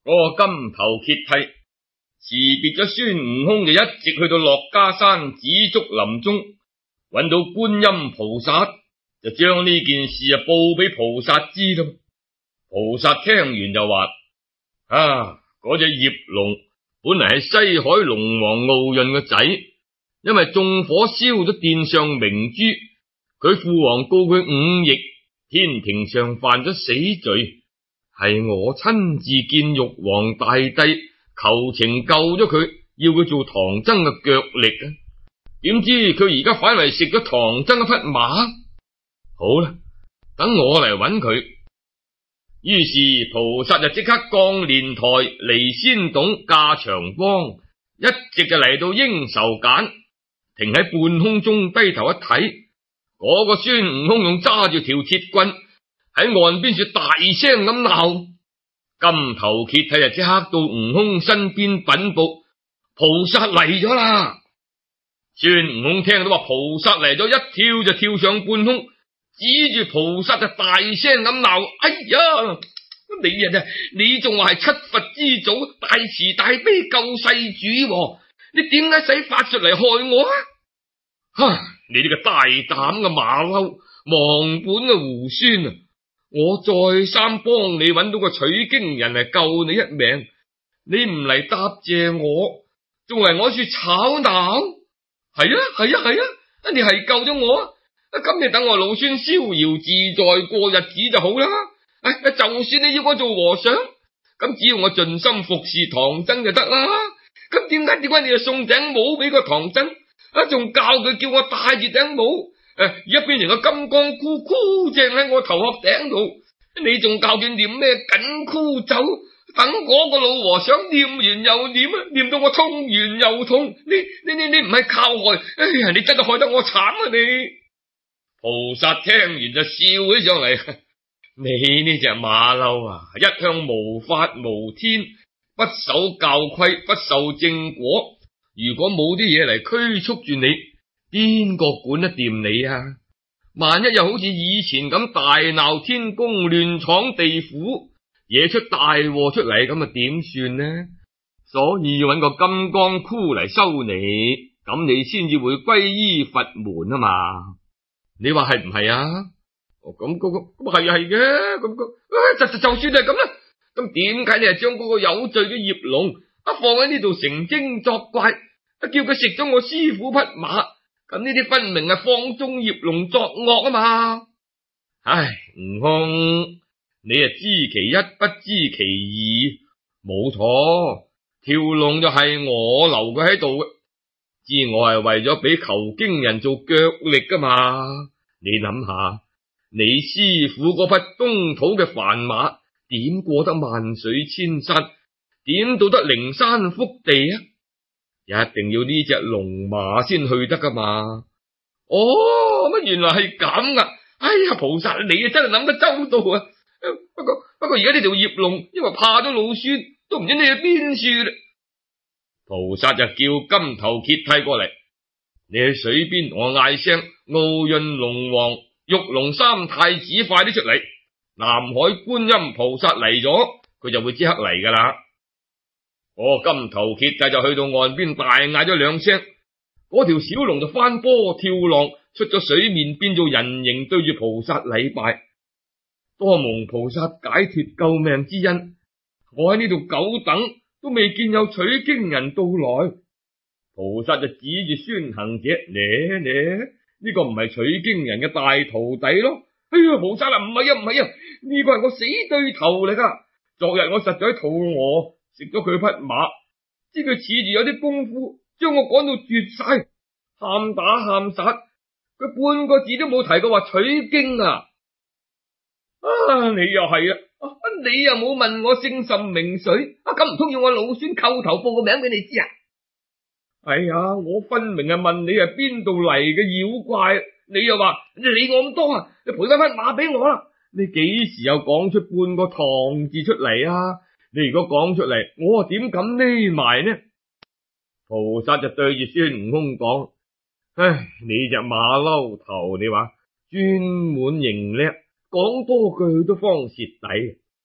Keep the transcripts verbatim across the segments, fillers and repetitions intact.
嗰個金頭揭剃辭別咗孫悟空，就一直去到落家山紫竹林中，揾到觀音菩薩，就將呢件事啊報俾菩薩知咯。菩薩聽完就話：啊，嗰隻葉龍本嚟係西海龍王奧運嘅仔，因為縱火燒咗殿上明珠，佢父王告佢忤逆，天庭上犯咗死罪，係我親自見玉皇大帝，求情救咗佢，要佢做唐僧嘅腳力啊！點知佢而家反為食咗唐僧一匹馬。好啦，等我嚟揾佢。於是菩薩就即刻降蓮台離仙洞駕長光，一直就嚟到應仇梘，停喺半空中低頭一睇，嗰、那個孫悟空用揸住條鐵棍喺岸邊處大聲咁鬧。金頭揭剃就即刻到悟空身邊稟報：菩薩嚟咗啦！孫悟空聽到話菩薩嚟咗，一跳就跳上半空，指住菩薩就大聲咁鬧：哎呀，你啊，你仲話係七佛之祖，大慈大悲救世主，你點解使法術嚟害我啊？哈！你呢個大膽嘅馬騮，忘本嘅猢猻啊！我再三幫你揾到個取經人嚟救你一命，你唔嚟答謝我，仲嚟我處吵鬧？係啊係啊係啊，你係救咗我啊！咁你等我老孫逍遙自在過日子就好啦。哎，就算你要我做和尚，咁只要我盡心服侍唐僧就得啦。咁點解點解你就送頂帽俾個唐僧啊？仲教佢叫我戴住頂帽，誒，而家變成個金剛箍箍正喺我頭殼頂度，你仲教佢念咩緊箍咒？等嗰個老和尚念完又念啊，念到我痛完又痛。你你你你唔係靠害，哎呀，你真係害得我慘啊你！菩薩聽完就笑起上嚟。你呢隻馬騮啊，一向無法無天，不守教規，不受正果。如果冇啲嘢嚟拘束住你，邊個管得掂你啊？萬一又好似以前咁大鬧天宮，亂闖地府，惹出大禍出嚟，咁啊點算呢？所以要揾個金剛箍嚟收你，咁你先至會歸依佛門啊嘛？你話係唔係啊？哦，咁嗰個咁係係嘅，咁個就就算係咁啦，咁點解你係將嗰個有罪嘅葉龍啊放喺呢度成精作怪，啊叫佢食咗我師父匹馬？咁呢啲分明係放縱葉龍作惡啊嘛！唉，悟空，你啊知其一不知其二，冇錯，條龍就係我留佢喺度嘅，知我係為咗俾求經人做腳力噶嘛？你諗下，你師父嗰匹東土嘅凡馬，點過得萬水千山，點到得靈山福地啊？一定要呢隻龍馬先去得噶嘛？哦，乜原來係咁噶？哎呀，菩薩你啊真係諗得周到啊！不過不過而家呢條葉龍因為怕咗老孫，都唔知你去邊處啦。菩薩就叫金頭揭剃過嚟，你去水邊同我嗌聲奧運龍王、玉龍三太子快啲出嚟，南海觀音菩薩嚟咗，佢就會即刻嚟噶啦。哦，金頭揭剃就去到岸邊大嗌咗兩聲，嗰條小龍就翻波跳浪出咗水面，變做人形對住菩薩禮拜，多蒙菩薩解脫救命之恩。我喺呢度久等都未見有取經人到來，菩薩就指住孫行者，咧咧呢個唔係取經人嘅大徒弟咯。哎呀，菩薩啊，唔係啊唔係啊，呢個係我死對頭嚟噶。昨日我實在肚餓，食咗佢匹馬，知佢恃住有啲功夫，將我趕到絕晒，喊打喊殺，佢半個字都冇提過話取經啊！啊，你又係啊，啊你又冇問我姓甚名誰，啊咁唔通要我老孫叩頭報個名俾你知啊？哎呀，我分明係問你係邊度嚟嘅妖怪，你又話你理我咁多啊？你賠翻匹馬俾我啦！你幾時有講出半個唐字出嚟啊？你如果講出嚟，我啊點敢匿埋呢？菩薩就對住孫悟空講：唉，你隻馬騮頭，你話專門認叻，講多句都方蝕底。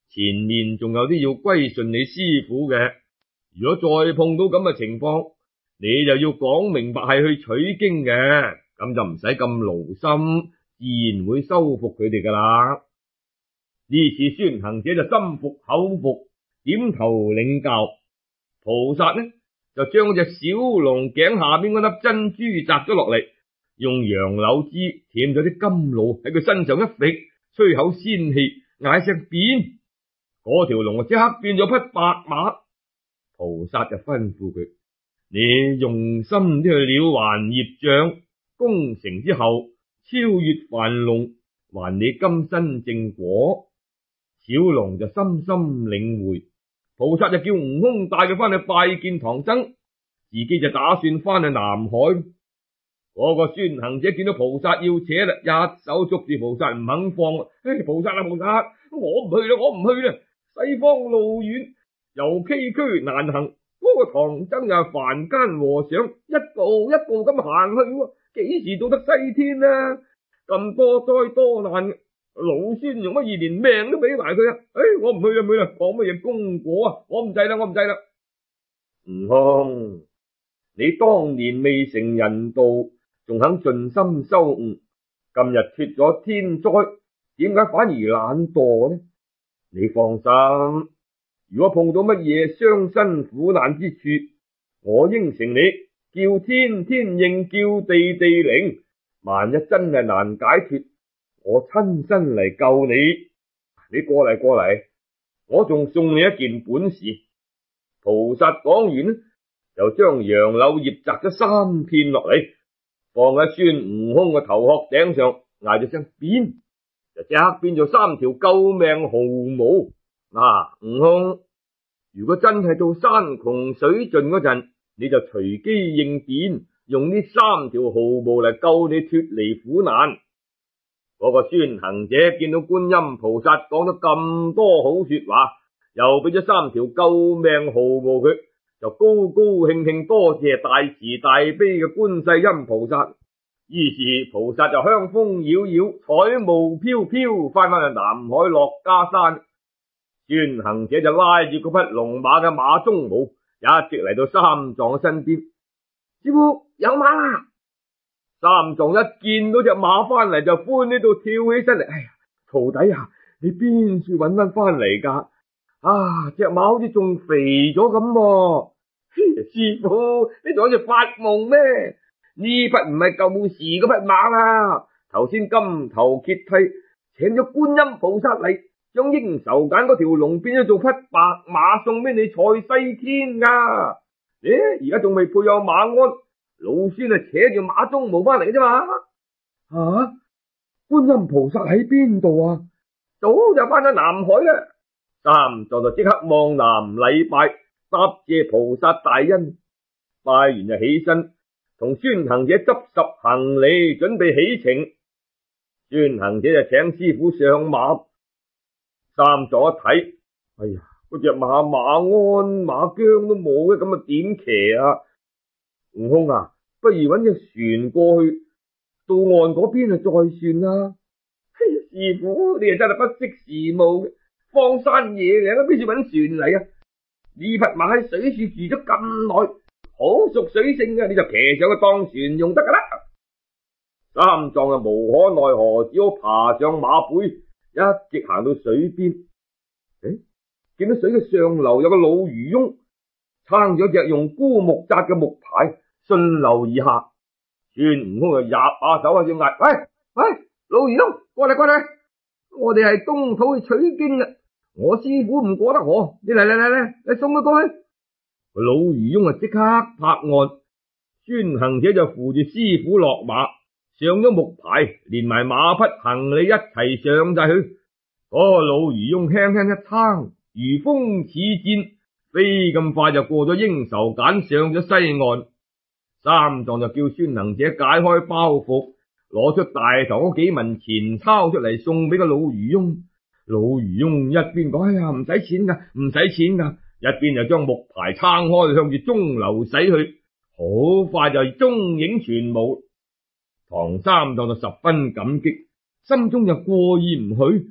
前面仲有啲要歸順你師傅嘅。如果再碰到咁嘅情況，你就要講明白係去取經嘅，咁就唔使咁勞心，自然會收服佢哋噶啦。呢次孫行者就心服口服，點頭領教。菩薩呢就將隻小龍頸下邊嗰粒珍珠摘咗落嚟，用楊柳枝舔咗啲甘露喺佢身上一揈，吹口仙氣，嗌聲變，嗰條龍就即刻變咗匹白馬。菩薩就吩咐佢：你用心啲去了還業障，功成之後超越凡龍，還你今生正果。小龍就深深領會，菩薩就叫悟空帶佢翻去拜見唐僧，自己就打算翻去南海。嗰、那個孫行者見到菩薩要扯啦，一手捉住菩薩唔肯放。唉，菩薩啊菩薩，我唔去啦，我唔去啦，西方路遠又崎嶇難行，嗰、那個唐僧又係凡間和尚，一步一步咁行去，幾時到得西天啊？咁多災多難，老孫用乜嘢連命都俾埋佢啊？唉，我唔去啦，唔去啦，講乜嘢功果啊？我唔制啦，我唔制啦。悟空，你當年未成人道，仲肯盡心修悟，今日脫咗天災，點解反而懶惰呢？你放心，如果碰到乜嘢傷身苦難之處，我應承你，叫天天應，叫地地靈。萬一真係難解脫，我親身嚟救你。你過嚟過嚟，我仲送你一件本事。菩薩講完呢，就將楊柳葉摘咗三片落嚟，放喺孫悟空嘅頭殼頂上，嗌咗聲變，就即刻變咗三條救命毫毛。嗱、啊，悟空，如果真係到山窮水盡嗰陣，你就隨機應變，用呢三條毫毛嚟救你脫離苦難。嗰、那個孫行者見到觀音菩薩講咗咁多好說話，又俾咗三條救命毫毛佢，就高高興興多謝大慈大悲嘅觀世音菩薩。於是菩薩就香風繞繞，彩霧飄飄，翻返去南海樂家山。孫行者就拉住嗰匹龍馬嘅馬鬃毛，一直嚟到三藏身邊。師傅，有馬啦！三藏一見到隻馬翻嚟，就歡喜到跳起身嚟。哎呀，徒弟啊，你邊處搵翻翻嚟噶？啊，隻馬好似仲肥咗咁喎。師傅，你仲好似發夢咩？呢匹唔係舊時嗰匹馬啦，頭先金頭揭剃，請咗觀音菩薩嚟，將應仇揀嗰條龍變咗做匹白馬，送俾你賽西天噶。誒，而家仲未配有馬鞍，老孫啊扯住馬鬃毛翻嚟嘅啫嘛。啊，觀音菩薩喺邊度啊？早就翻咗南海啦。三藏就即刻望南禮拜，答謝菩薩大恩。拜完就起身，同孫行者執拾行李，準備起程。孫行者就請師傅上馬。三藏一睇，哎呀，嗰隻馬馬鞍馬韁都冇嘅，咁啊點騎啊？悟空啊，不如搵隻船過去，到岸嗰邊啊再算啦。師傅，你啊真係不識時務嘅，荒山野嶺邊處搵船嚟啊？呢匹馬喺水處住咗咁耐，好熟水性嘅，你就騎上去當船用得噶啦。三藏啊無可奈何，只好爬上馬背，一直行到水邊。誒，見到水嘅上流有個老漁翁，撐咗隻用枯木紮嘅木牌，順流而下。孫悟空就入下手喺度嗌：喂喂，老漁翁，過嚟過嚟，我哋係東土去取經嘅，我師傅唔過得河，你嚟嚟嚟嚟，你送佢過去。老漁翁啊即刻拍岸，孫行者就扶住師傅落馬，上咗木牌，連埋馬匹行李一齊上晒去。嗰、那個老漁翁輕輕一撐，如風似箭，飛咁快就過咗應仇簡，上咗西岸。三藏就叫孫行者解開包袱，攞出大堂嗰幾文錢鈔出嚟，送俾個老漁翁。老漁翁一邊講：哎呀，唔使錢噶，唔使錢噶，一邊就將木牌撐開，向住中流駛去。好快就蹤影全無。唐三藏就十分感激，心中就過意唔去，一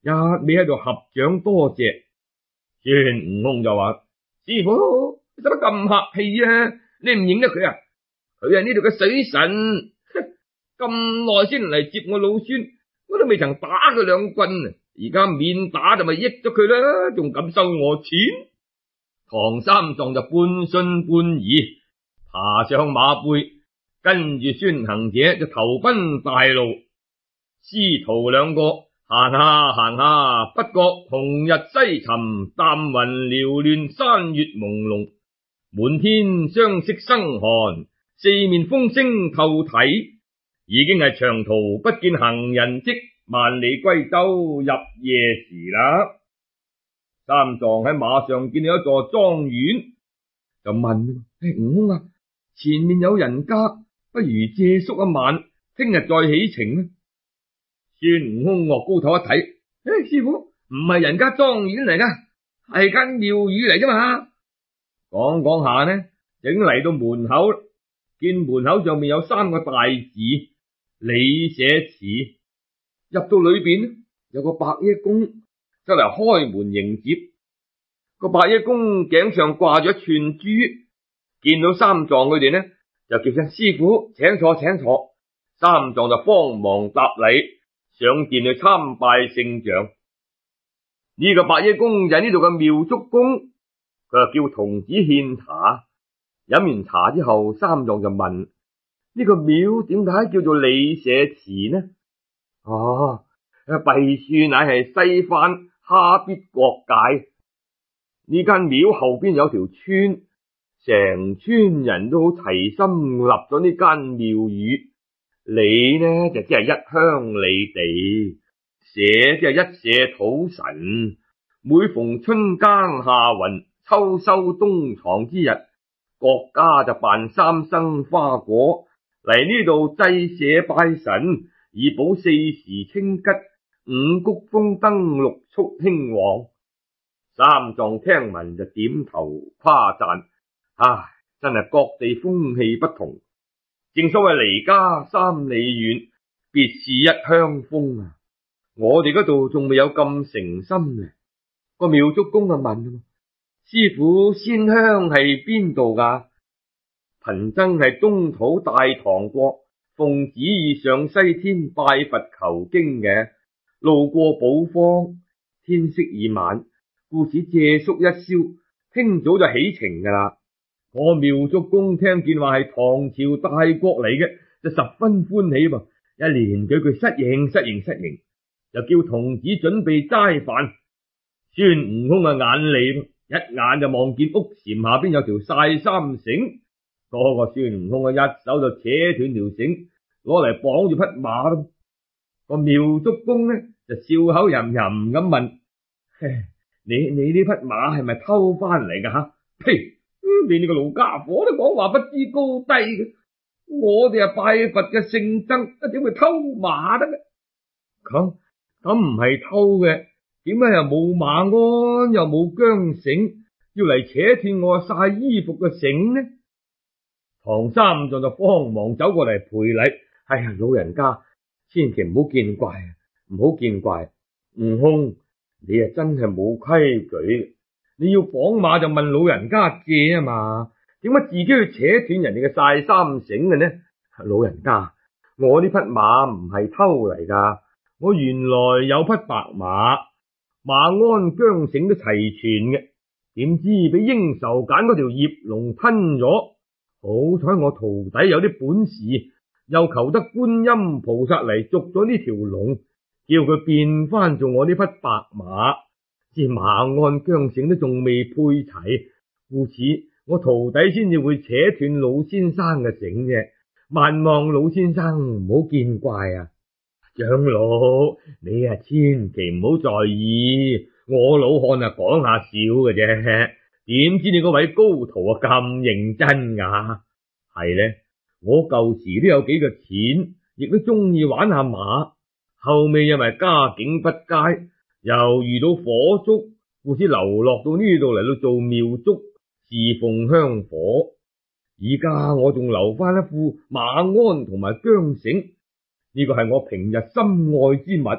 一味喺度合掌多謝。孫悟空就話：師傅，使乜咁客氣啊？你唔認得佢啊？佢係呢度嘅水神，咁耐先嚟接我老孫，我都未曾打佢兩棍，而家免打就咪益咗佢啦，仲敢收我錢？唐三藏就半信半疑，爬上馬背，跟住孫行者就投奔大路。師徒兩個行下行下，不覺紅日西沉，淡雲繚亂，山月朦朧，滿天霜色生寒，四面風聲透體，已經係長途不見行人迹，萬里歸舟入夜時啦。三藏喺馬上見到一座莊園，就問：哎，悟空啊，前面有人家，不如借宿一晚，聽日再起程呢？孫悟空岳高頭一睇，哎，師傅，唔係人家莊園嚟噶，係間廟宇嚟啫嘛。講講下呢，已經嚟到門口，見門口上面有三個大字李舍祠。入到裏邊，有個白衣公就嚟開門迎接。個白衣公頸上掛咗一串珠，見到三藏佢哋呢，就叫聲師傅，請坐請坐。三藏就慌忙答禮，上殿去參拜聖像。呢、這個白衣公就係呢度嘅妙足公，佢就叫童子獻茶。飲完茶之後，三藏就問：呢、這個廟點解叫做李舍祠呢？哦，弊樹乃係西番哈必國界。呢間廟後邊有條村，成村人都好齊心立咗呢間廟宇。李呢就即係一鄉里地，舍即係一舍土神。每逢春耕夏耘、秋收冬藏之日，國家就辦三生花果嚟呢度祭社拜神，以保四時清吉、五穀豐登、六畜興旺。三藏聽聞就點頭誇讚：唉，真係各地風氣不同，正所謂離家三里遠，別是一鄉風啊！我哋嗰度仲未有咁誠心呢。個妙足公就問：師傅，仙鄉係邊度噶？貧僧係東土大唐國，奉旨意上西天拜佛求經嘅，路過寶方，天色已晚，故此借宿一宵，聽早就起程噶啦。我妙足公聽見話係唐朝大國嚟嘅，就十分歡喜噃，一連舉句失迎失迎失迎，就叫童子準備齋飯。孫悟空嘅眼利，一眼就望見屋檐下邊有條晒衫繩，嗰個孫悟空嘅一手就扯斷條繩，攞嚟綁住匹馬咯。個妙足公呢就笑口吟吟咁問：你你呢匹馬係咪偷翻嚟噶吓？呸！你呢個老家伙都講話不知高低嘅，我哋係拜佛嘅聖僧，點會偷馬得嘅？咁咁唔係偷嘅，點解又冇馬鞍又冇韁繩，要嚟扯斷我曬衣服嘅繩呢？唐三藏就慌忙走過嚟賠禮：哎呀，老人家，千祈唔好見怪啊，唔好見怪。悟空，你啊真係冇規矩，你要綁馬就問老人家借啊嘛，點解自己去扯斷人哋嘅曬衫繩嘅呢？老人家，我呢匹馬唔係偷嚟噶，我原來有匹白馬，馬鞍韁繩都齊全嘅，點知俾應仇揀嗰條孽龍吞咗。好彩我徒弟有啲本事，又求得觀音菩薩嚟捉咗呢條龍，叫佢變翻做我呢匹白馬。至馬鞍韁繩都仲未配齊，故此我徒弟先至會扯斷老先生嘅繩啫。萬望老先生唔好見怪啊！長老，你啊千祈唔好在意，我老漢啊講下笑嘅啫。點知你嗰位高徒啊咁認真噶？係呢，我舊時都有幾個錢，亦都中意玩下馬，後尾因為家境不佳，又遇到火燭，故此流落到呢度嚟到做廟祝，侍奉香火。而家我仲留翻一副馬鞍同埋韁繩，呢個係我平日心愛之物，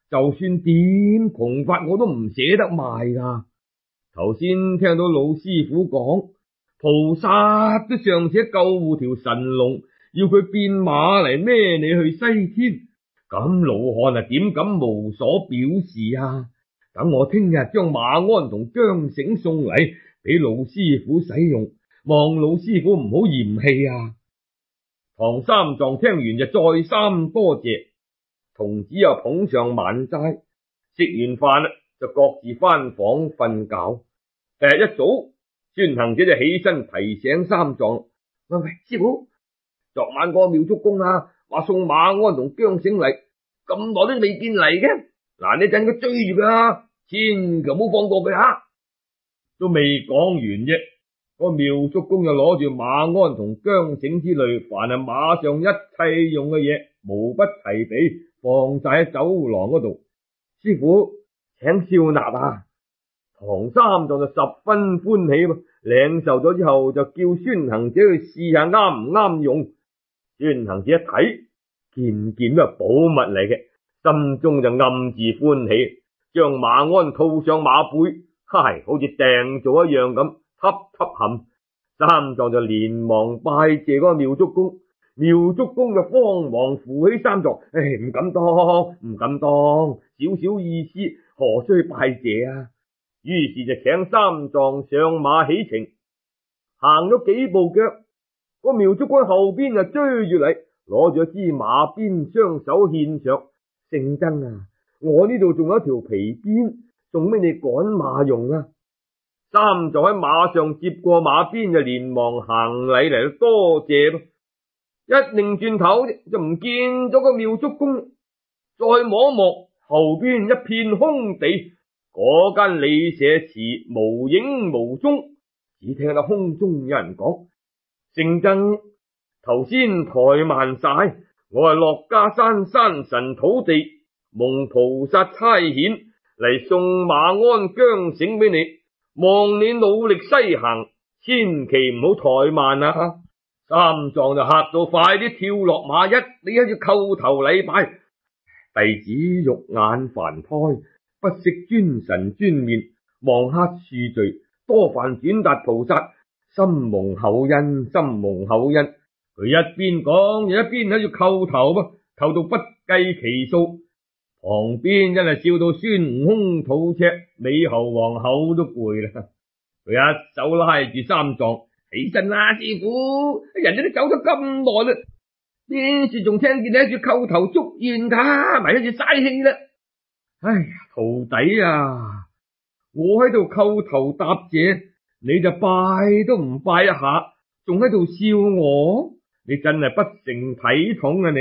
就算點窮法我都唔捨得賣噶。頭先聽到老師傅講，菩薩都尚且救護條神龍，要佢變馬嚟孭你去西天，咁老漢啊點敢無所表示啊？等我聽日將馬鞍同韁繩送嚟俾老師傅使用，望老師傅唔好嫌棄啊！唐三藏聽完就再三多謝，童子又捧上晚齋，食完飯啦就各自翻房瞓覺。第日一早，孫行者就起身提醒三藏：喂喂，師傅，昨晚個妙竹公啊，話送馬鞍同韁繩嚟，咁耐都未見嚟嘅，嗱，你陣佢追住佢啊，千祈唔好放過佢啊！都未講完啫，個妙竹公就攞住馬鞍同韁繩之類，凡係馬上一切用嘅嘢，無不齊備，放晒喺走廊嗰度。師傅，請笑納啊！唐三藏就十分歡喜喎，領受咗之後就叫孫行者去試下啱唔啱用。孫行者一睇，件件都係寶物嚟嘅，心中就暗自歡喜，將馬鞍套上馬背，嗨，好似訂做一樣咁，吸吸冚。三藏就連忙拜謝嗰個妙竹公，妙竹公就慌忙扶起三藏，唉，唔敢當，唔敢當，少少意思，何須拜謝啊？於是就請三藏上馬起程，行咗幾步腳，個妙竹公後邊就追住嚟，攞咗支馬鞭，雙手獻上，聖僧啊，我呢度仲有一條皮鞭，送俾你趕馬用啊！三藏喺馬上接過馬鞭，就連忙行禮嚟到多謝咯。一擰轉頭就唔見咗個妙竹公，再望一望後邊一片空地，嗰間李舍池無影無蹤，只聽到空中有人講：聖僧，頭先怠慢晒，我係落家山山神土地，蒙菩薩差遣嚟送馬鞍韁繩俾你，望你努力西行，千祈唔好怠慢啊！三藏就嚇到快啲跳落馬，一你喺度叩頭禮拜，弟子肉眼凡胎，不識尊神尊面，望黑恕罪，多犯轉達菩薩，心蒙厚恩，心蒙厚恩。佢一邊講，又一邊喺度叩頭噃，叩到不計其數。旁邊真係笑到孫悟空肚赤，美猴王口都攰啦。佢一手拉住三藏，起身啦，師傅，人哋都走咗咁耐啦，邊處仲聽見你喺度叩頭祝願噶，咪喺度嘥氣啦。哎呀，徒弟啊，我喺度叩頭答謝，你就拜都唔拜一下，仲喺度笑我，你真係不成體統啊你！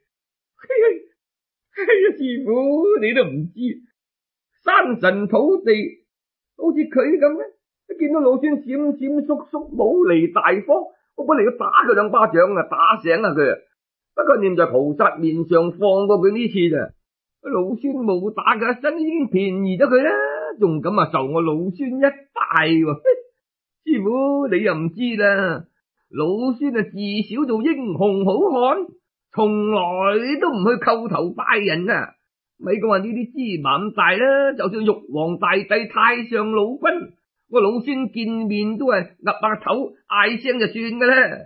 哎呀，師傅，你都唔知，山神土地好似佢咁咧，一見到老孫閃閃縮縮冇厘大方，我本嚟要打佢兩巴掌啊，打醒啊佢啊，不過念在菩薩面上放過佢呢次咋。老孫冇打嘅，身已經便宜咗佢啦，仲咁啊受我老孫一拜喎。師傅你又唔知啦，老孫啊自小做英雄好漢，從來都唔去叩頭拜人啊！咪講話呢啲芝麻咁大啦，就算玉皇大帝、太上老君，我老孫見面都係岌下頭嗌聲就算噶啦。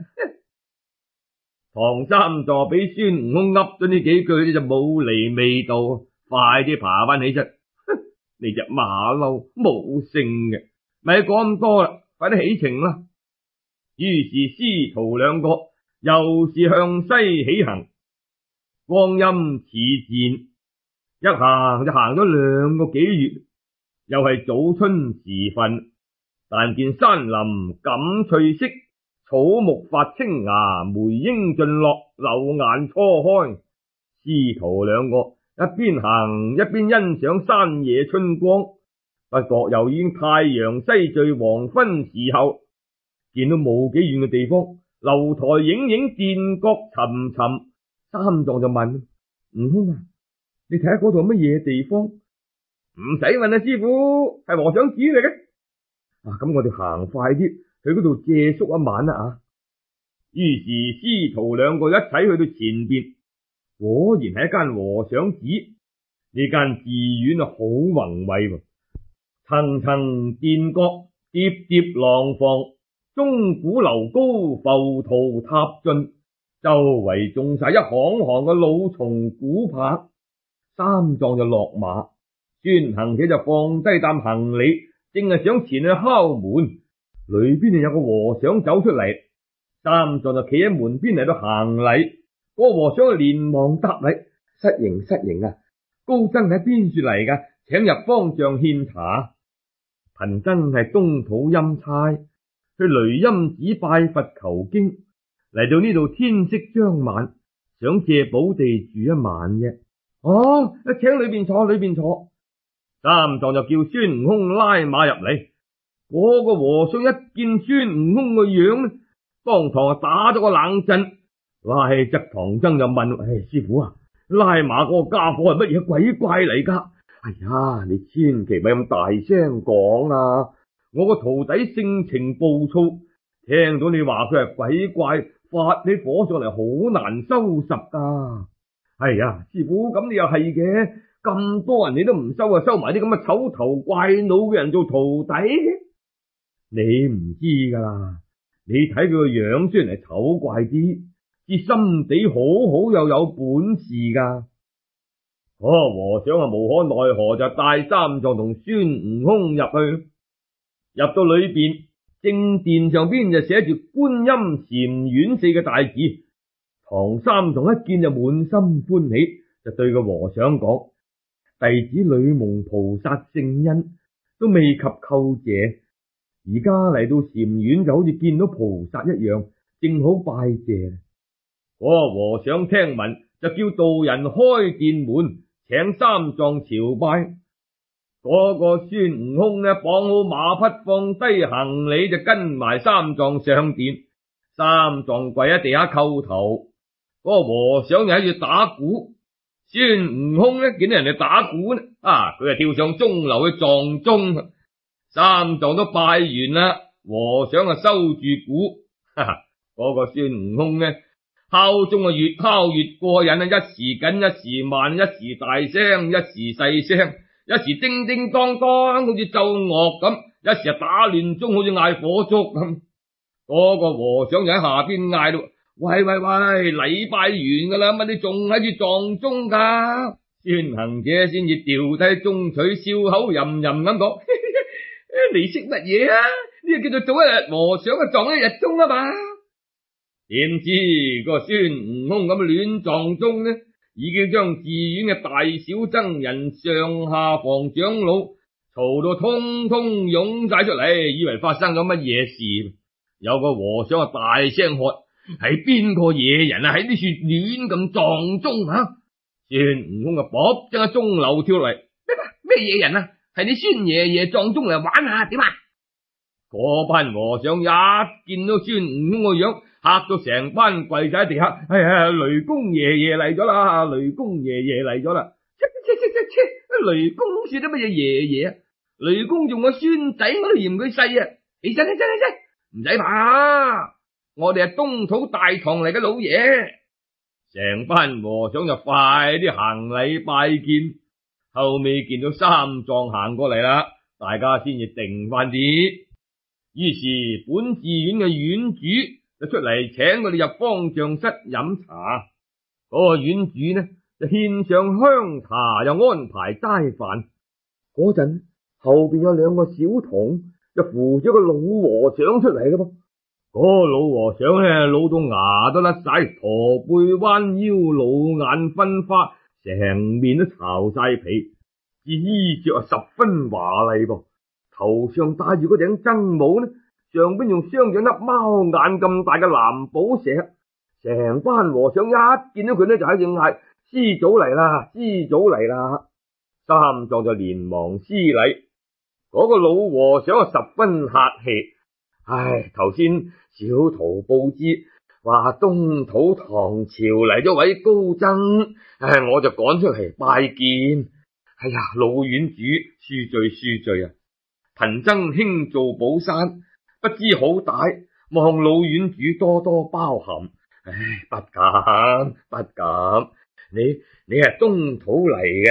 唐三藏俾孫悟空噏咗呢幾句咧，就冇嚟味道，快啲爬翻起身。你隻馬騮冇性嘅，咪講咁多啦，快啲起程啦！於是師徒兩個又是向西起行，光陰似箭，一行就行咗兩個幾月，又係早春時分，但見山林錦翠色，草木發青芽，梅英盡落，柳眼初開。師徒兩個一邊行一邊欣賞山野春光，不覺又已經太陽西墜，黃昏時候，見到冇幾遠嘅地方，樓台影影，殿閣沉沉。三藏就問悟空啊，你睇下嗰度乜嘢地方？唔使問啊，師傅，係和尚寺嚟嘅。啊，咁我哋行快啲去嗰度借宿一晚啦啊！於是師徒兩個一齊去到前邊，果然係一間和尚寺， 呢間寺院啊好宏偉喎，層層殿閣，疊疊廊房，鐘鼓樓高，浮屠塔進，周圍種晒一行行嘅老松古柏。三藏就落馬，孫行者就放低擔行李，正係想前去敲門，裏邊就有個和尚走出嚟，三藏就企喺門邊嚟到行禮，個和尚就連忙答禮：失迎失迎啊！高僧喺邊處嚟噶？請入方丈獻茶。貧僧係東土欽差，去雷音寺拜佛求經，嚟到呢度天色將晚，想借寶地住一晚啫。哦，請裏邊坐，裏邊坐。三藏就叫孫悟空拉馬入嚟。嗰、那個和尚一見孫悟空個樣，當堂啊打咗個冷震。拉則唐僧就問：唉、哎，師傅啊，拉馬嗰個家伙係乜嘢鬼怪嚟噶？哎呀，你千祈咪咁大聲講啊！我個徒弟性情暴躁，聽到你話佢係鬼怪，發起火上嚟好難收拾噶。哎呀，師傅，咁你又係嘅，咁多人你都唔收啊，收埋啲咁嘅醜頭怪腦嘅人做徒弟？你唔知噶啦，你睇佢個樣雖然係醜怪啲，至心地好好又有本事噶。哦，和尚啊無可奈何就帶三藏同孫悟空入去，入到裏邊正殿上邊就寫住觀音禪院四個大字。唐三藏一見就滿心歡喜，就對個和尚講：弟子屢蒙菩薩聖恩，都未及叩謝，而家嚟到禪院就好似見到菩薩一樣，正好拜謝。嗰、那個和尚聽聞就叫道人開殿門，請三藏朝拜。嗰、那個孫悟空呢，綁好馬匹，放低行李就跟埋三藏上殿。三藏跪喺地下叩頭。嗰個和尚就喺度打鼓，孫悟空呢見到人哋打鼓呢，啊佢就跳上鐘樓去撞鐘。三藏都拜完啦，和尚啊收住鼓，哈哈，嗰、那個孫悟空呢敲鐘啊越敲越過癮啊，一時緊一時慢，一時大聲一時細聲，一時叮叮當當好似奏樂咁，一時啊打亂鐘好似嗌火燭咁。嗰、那個和尚就喺下邊嗌到：喂喂喂，禮拜完噶啦，乜你仲喺度撞鐘噶？孫行者先至掉低鐘錘，笑口吟吟咁講：你識乜嘢啊？呢個叫做做一日和尚啊，撞一日鐘啊嘛。點知個孫悟空咁亂撞鐘呢，已經將寺院嘅大小僧人、上下房長老嘈到通通湧晒出嚟，以為發生咗乜嘢事。有個和尚啊大聲喝：係邊個野人啊喺呢處亂咁撞鐘啊？孫悟空啊卜將個鐘樓跳嚟：咩野人啊？係你孫爺爺撞鐘嚟玩下點啊？嗰班和尚一見到孫悟空個樣，嚇到成班跪晒喺地下。哎呀，雷公爺爺嚟咗啦！雷公爺爺嚟咗啦！切切切切切！雷公算得乜嘢爺爺啊？雷公仲個孫仔我都嫌佢細啊！起身起身起身，唔使怕，我哋係東土大唐嚟嘅老爺。成班和尚就快啲行禮拜見，後尾見到三藏行過嚟啦，大家先至定翻啲。於是本寺院嘅院主就出嚟請佢哋入方丈室飲茶。嗰、那個院主呢就獻上香茶，又安排齋飯。嗰陣後邊有兩個小童就扶咗個老和尚出嚟嘅噃。嗰、那個老和尚咧老到牙都甩晒，駝背彎腰，老眼昏花，成面都巢晒皮。至衣着啊十分華麗噃，頭上戴住嗰頂僧帽呢，上邊仲鑲咗粒貓眼咁大嘅藍寶石。成班和尚一見到佢呢，就喺度嗌：師祖嚟啦，師祖嚟啦！三藏就連忙施禮。嗰、那個老和尚啊十分客氣。唉，頭先小徒報知話東土唐朝嚟咗位高僧，唉，我就趕出嚟拜見。哎呀，老院主恕罪恕罪啊！貧僧輕做寶山，不知好歹，望老院主多多包涵。唉，不敢不敢，你你係東土嚟嘅，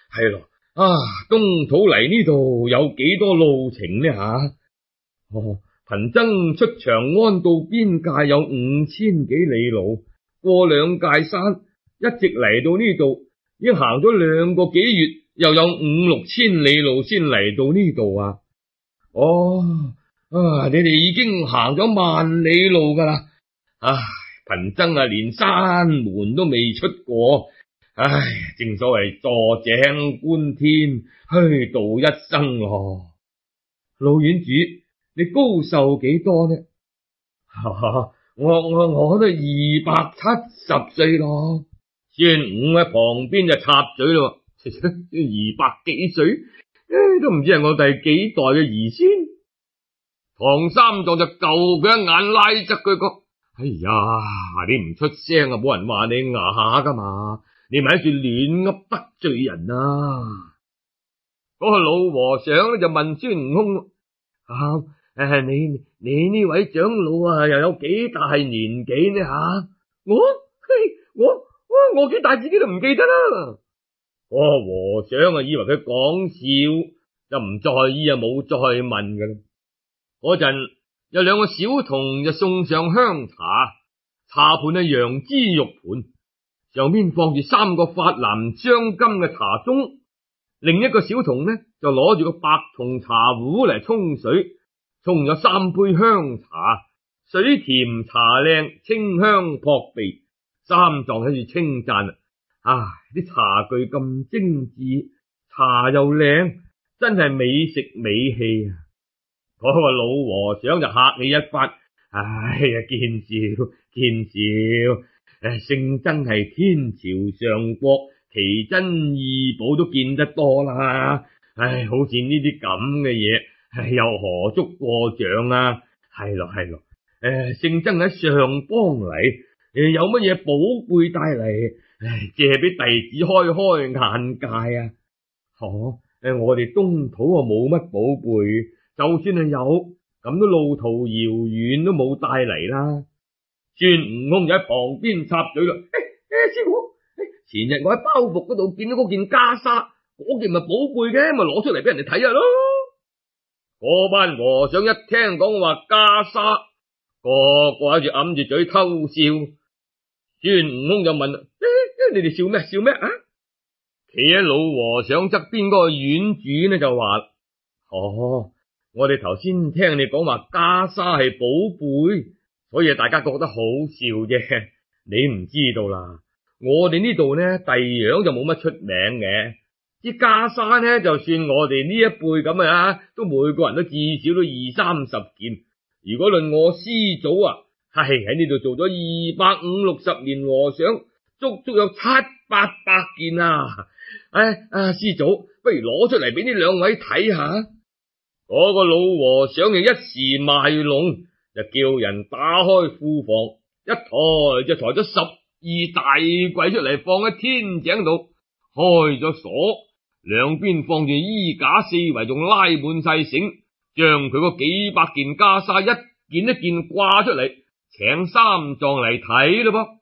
係咯，啊，東土嚟呢度有幾多路程呢吓？哦，貧僧出長安到邊界有五千幾里路，過兩界山，一直嚟到呢度，已經行咗兩個幾月，又有五六千里路先嚟到呢度啊！哦，啊，你哋已經行咗萬里路噶啦，唉，貧僧啊，連山門都未出過，唉，正所謂坐井觀天，虛度一生咯。老院主，你高壽幾多呢？哈哈，我我我都二百七十歲咯。孫悟喺旁邊就插嘴咯，二百幾歲，都唔知係我第幾代嘅兒孫。唐三藏就救佢一眼，拉側佢講：哎呀，你唔出聲啊，冇人話你啞噶嘛，你咪喺住亂噏得罪人啊！嗰個老和尚咧就問孫悟空：啊，誒，你你呢位長老啊，又有幾大年紀呢？吓，我我。我我幾大自己都唔記得啦。嗰個和尚啊，以為佢講笑，就唔在意啊，冇再問噶啦。嗰陣有兩個小童就送上香茶，茶盤係楊枝玉盤，上面放住三個法藍鑲金嘅茶盅，另一個小童呢就攞住個白銅茶壺嚟沖水，沖咗三杯香茶，水甜茶靚，清香撲鼻。三藏喺度稱讚啊！唉，啲茶具咁精緻，茶又靚，真係美食美器啊！嗰個老和尚就客氣一番，唉呀，見笑見笑，誒，聖僧係天朝上國，奇珍異寶都見得多啦，唉，好似呢啲咁嘅嘢，又何足過獎啊？係咯係咯，誒，聖僧喺上邦嚟。誒，有乜嘢寶貝帶嚟？唉，借俾弟子開開眼界啊！哦，誒，我哋東土啊冇乜寶貝，就算係有，咁都路途遙遠，都冇帶嚟啦。孫悟空就喺旁邊插嘴啦：誒誒，師傅，前日我喺包袱嗰度見到嗰件袈裟，嗰件咪寶貝嘅，咪攞出嚟俾人哋睇下咯。嗰班和尚一聽講話袈裟，個個喺住揞住嘴偷笑。孫悟空就問：誒、欸，你哋笑咩？笑咩啊？企喺老和尚側邊嗰個院主呢就話：哦，我哋頭先聽你講話袈裟係寶貝，所以大家覺得好笑啫。你唔知道啦，我哋呢度呢第樣就冇乜出名嘅，啲袈裟呢就算我哋呢一輩咁啊，都每個人都至少都二三十件。如果論我師祖啊，係喺呢度做咗二百五六十年和尚，足足有七八百件啊！唉，啊師祖，不如攞出嚟俾呢兩位睇下。嗰個老和尚就一時賣弄，就叫人打開庫房，一抬就抬咗十二大櫃出嚟，放喺天井度，開咗鎖，兩邊放住衣架，四圍仲拉滿晒繩，將佢嗰幾百件袈裟一件一件掛出嚟，請三藏嚟睇咯噃。